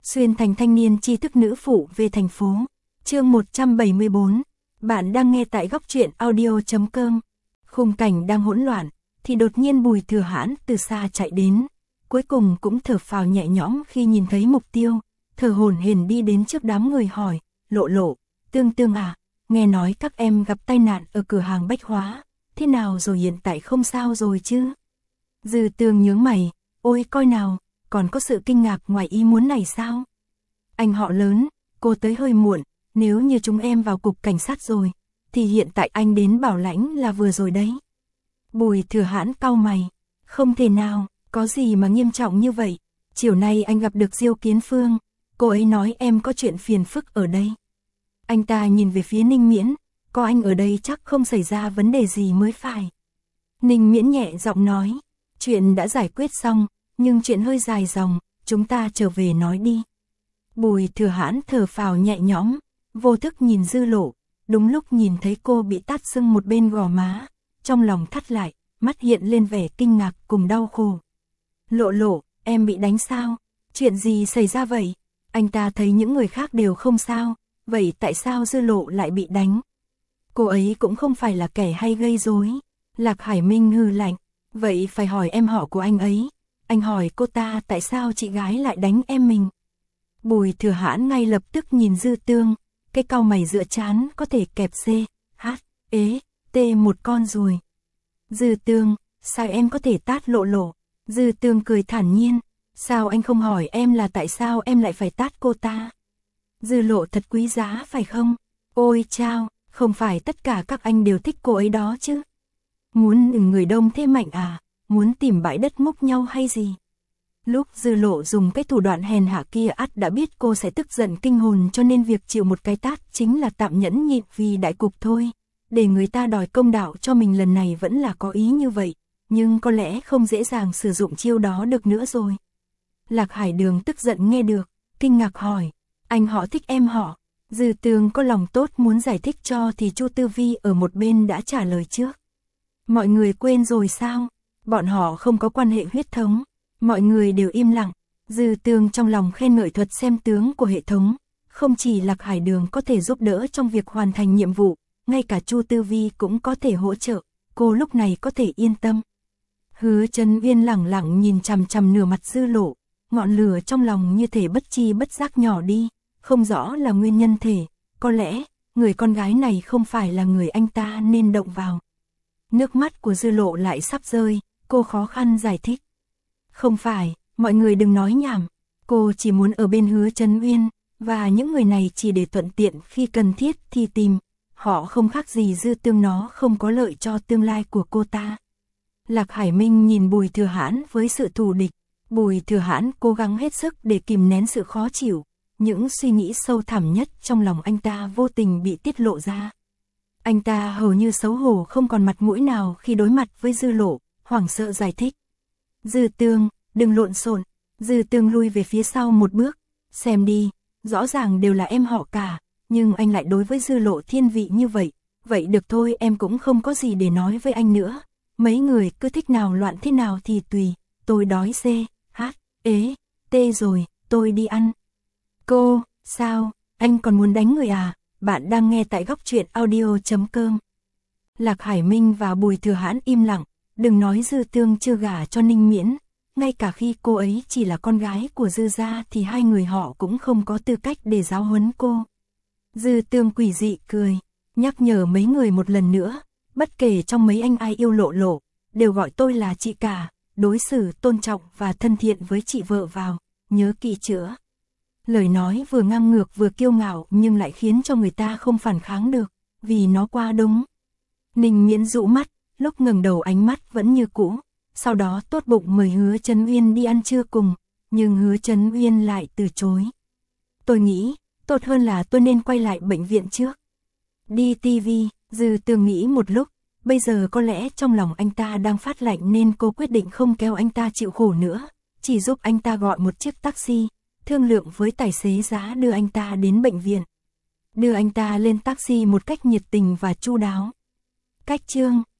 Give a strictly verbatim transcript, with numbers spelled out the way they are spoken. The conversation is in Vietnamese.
Xuyên thành thanh niên tri thức nữ phụ về thành phố. Chương một trăm bảy mươi bốn. Bạn đang nghe tại góc truyện audio chấm com. Khung cảnh đang hỗn loạn, thì đột nhiên Bùi Thừa Hãn từ xa chạy đến. Cuối cùng cũng thở phào nhẹ nhõm khi nhìn thấy mục tiêu, thở hổn hển đi đến trước đám người hỏi, Lộ Lộ, Tương Tương à, nghe nói các em gặp tai nạn ở cửa hàng bách hóa, thế nào rồi, hiện tại không sao rồi chứ? Dư Tương nhướng mày, ôi coi nào, còn có sự kinh ngạc ngoài ý muốn này sao? Anh họ lớn, cô tới hơi muộn, nếu như chúng em vào cục cảnh sát rồi, thì hiện tại anh đến bảo lãnh là vừa rồi đấy. Bùi Thừa Hãn cau mày, không thể nào, có gì mà nghiêm trọng như vậy, chiều nay anh gặp được Diêu Kiến Phương, cô ấy nói em có chuyện phiền phức ở đây. Anh ta nhìn về phía Ninh Miễn, có anh ở đây chắc không xảy ra vấn đề gì mới phải. Ninh Miễn nhẹ giọng nói, chuyện đã giải quyết xong, nhưng chuyện hơi dài dòng, chúng ta trở về nói đi. Bùi Thừa Hãn thở phào nhẹ nhõm, vô thức nhìn Dư Lộ, đúng lúc nhìn thấy cô bị tát sưng một bên gò má, trong lòng thắt lại, mắt hiện lên vẻ kinh ngạc cùng đau khổ. Lộ Lộ, em bị đánh sao? Chuyện gì xảy ra vậy? Anh ta thấy những người khác đều không sao, vậy tại sao Dư Lộ lại bị đánh? Cô ấy cũng không phải là kẻ hay gây rối. Lạc Hải Minh hừ lạnh, vậy phải hỏi em họ của anh ấy. Anh hỏi cô ta tại sao chị gái lại đánh em mình. Bùi Thừa Hãn ngay lập tức nhìn Dư Tương, cái cau mày giữa trán có thể kẹp C, H, ế, T một con ruồi. Dư Tương, sao em có thể tát Lộ Lộ? Dư Tương cười thản nhiên, sao anh không hỏi em là tại sao em lại phải tát cô ta? Dư Lộ thật quý giá phải không? Ôi chao, không phải tất cả các anh đều thích cô ấy đó chứ? Muốn người đông thế mạnh à? Muốn tìm bãi đất múc nhau hay gì? Lúc Dư Lộ dùng cái thủ đoạn hèn hạ kia ắt đã biết cô sẽ tức giận kinh hồn, cho nên việc chịu một cái tát chính là tạm nhẫn nhịn vì đại cục thôi. Để người ta đòi công đạo cho mình lần này vẫn là có ý như vậy, nhưng có lẽ không dễ dàng sử dụng chiêu đó được nữa rồi. Lạc Hải Đường tức giận nghe được, kinh ngạc hỏi, anh họ thích em họ? Dư Tương có lòng tốt muốn giải thích cho thì Chu Tư Vi ở một bên đã trả lời trước. Mọi người quên rồi sao? Bọn họ không có quan hệ huyết thống. Mọi người đều im lặng. Dư Tương trong lòng khen ngợi thuật xem tướng của hệ thống. Không chỉ Lạc Hải Đường có thể giúp đỡ trong việc hoàn thành nhiệm vụ, ngay cả Chu Tư Vi cũng có thể hỗ trợ. Cô lúc này có thể yên tâm. Hứa Trấn Uyên lẳng lặng nhìn chằm chằm nửa mặt Dư Lộ, ngọn lửa trong lòng như thể bất chi bất giác nhỏ đi, không rõ là nguyên nhân thể, có lẽ người con gái này không phải là người anh ta nên động vào. Nước mắt của Dư Lộ lại sắp rơi, cô khó khăn giải thích. Không phải, mọi người đừng nói nhảm, cô chỉ muốn ở bên Hứa Trấn Uyên, và những người này chỉ để thuận tiện khi cần thiết thì tìm, họ không khác gì Dư Tương, nó không có lợi cho tương lai của cô ta. Lạc Hải Minh nhìn Bùi Thừa Hãn với sự thù địch, Bùi Thừa Hãn cố gắng hết sức để kìm nén sự khó chịu, những suy nghĩ sâu thẳm nhất trong lòng anh ta vô tình bị tiết lộ ra. Anh ta hầu như xấu hổ không còn mặt mũi nào khi đối mặt với Dư Lộ, hoảng sợ giải thích. Dư Tương, đừng lộn xộn. Dư Tương lui về phía sau một bước, xem đi, rõ ràng đều là em họ cả, nhưng anh lại đối với Dư Lộ thiên vị như vậy. Vậy được thôi, em cũng không có gì để nói với anh nữa. Mấy người cứ thích nào loạn thế nào thì tùy, tôi đói C, H, ế, T rồi, tôi đi ăn. Cô, sao, anh còn muốn đánh người à? Bạn đang nghe tại góc truyện audio chấm com. Lạc Hải Minh và Bùi Thừa Hãn im lặng, đừng nói Dư Tương chưa gả cho Ninh Miễn, ngay cả khi cô ấy chỉ là con gái của Dư gia thì hai người họ cũng không có tư cách để giáo huấn cô. Dư Tương quỷ dị cười, nhắc nhở mấy người một lần nữa, bất kể trong mấy anh ai yêu Lộ Lộ, đều gọi tôi là chị cả, đối xử tôn trọng và thân thiện với chị vợ vào, nhớ kỹ chữa. Lời nói vừa ngang ngược vừa kiêu ngạo nhưng lại khiến cho người ta không phản kháng được, vì nó quá đúng. Ninh Miễn dụ mắt, lúc ngẩng đầu ánh mắt vẫn như cũ, sau đó tốt bụng mời Hứa Trấn Uyên đi ăn trưa cùng, nhưng Hứa Trấn Uyên lại từ chối. Tôi nghĩ, tốt hơn là tôi nên quay lại bệnh viện trước. Đi ti vi, Dư Tương nghĩ một lúc, bây giờ có lẽ trong lòng anh ta đang phát lạnh nên cô quyết định không kéo anh ta chịu khổ nữa, chỉ giúp anh ta gọi một chiếc taxi, thương lượng với tài xế giá đưa anh ta đến bệnh viện. Đưa anh ta lên taxi một cách nhiệt tình và chu đáo. Cách chương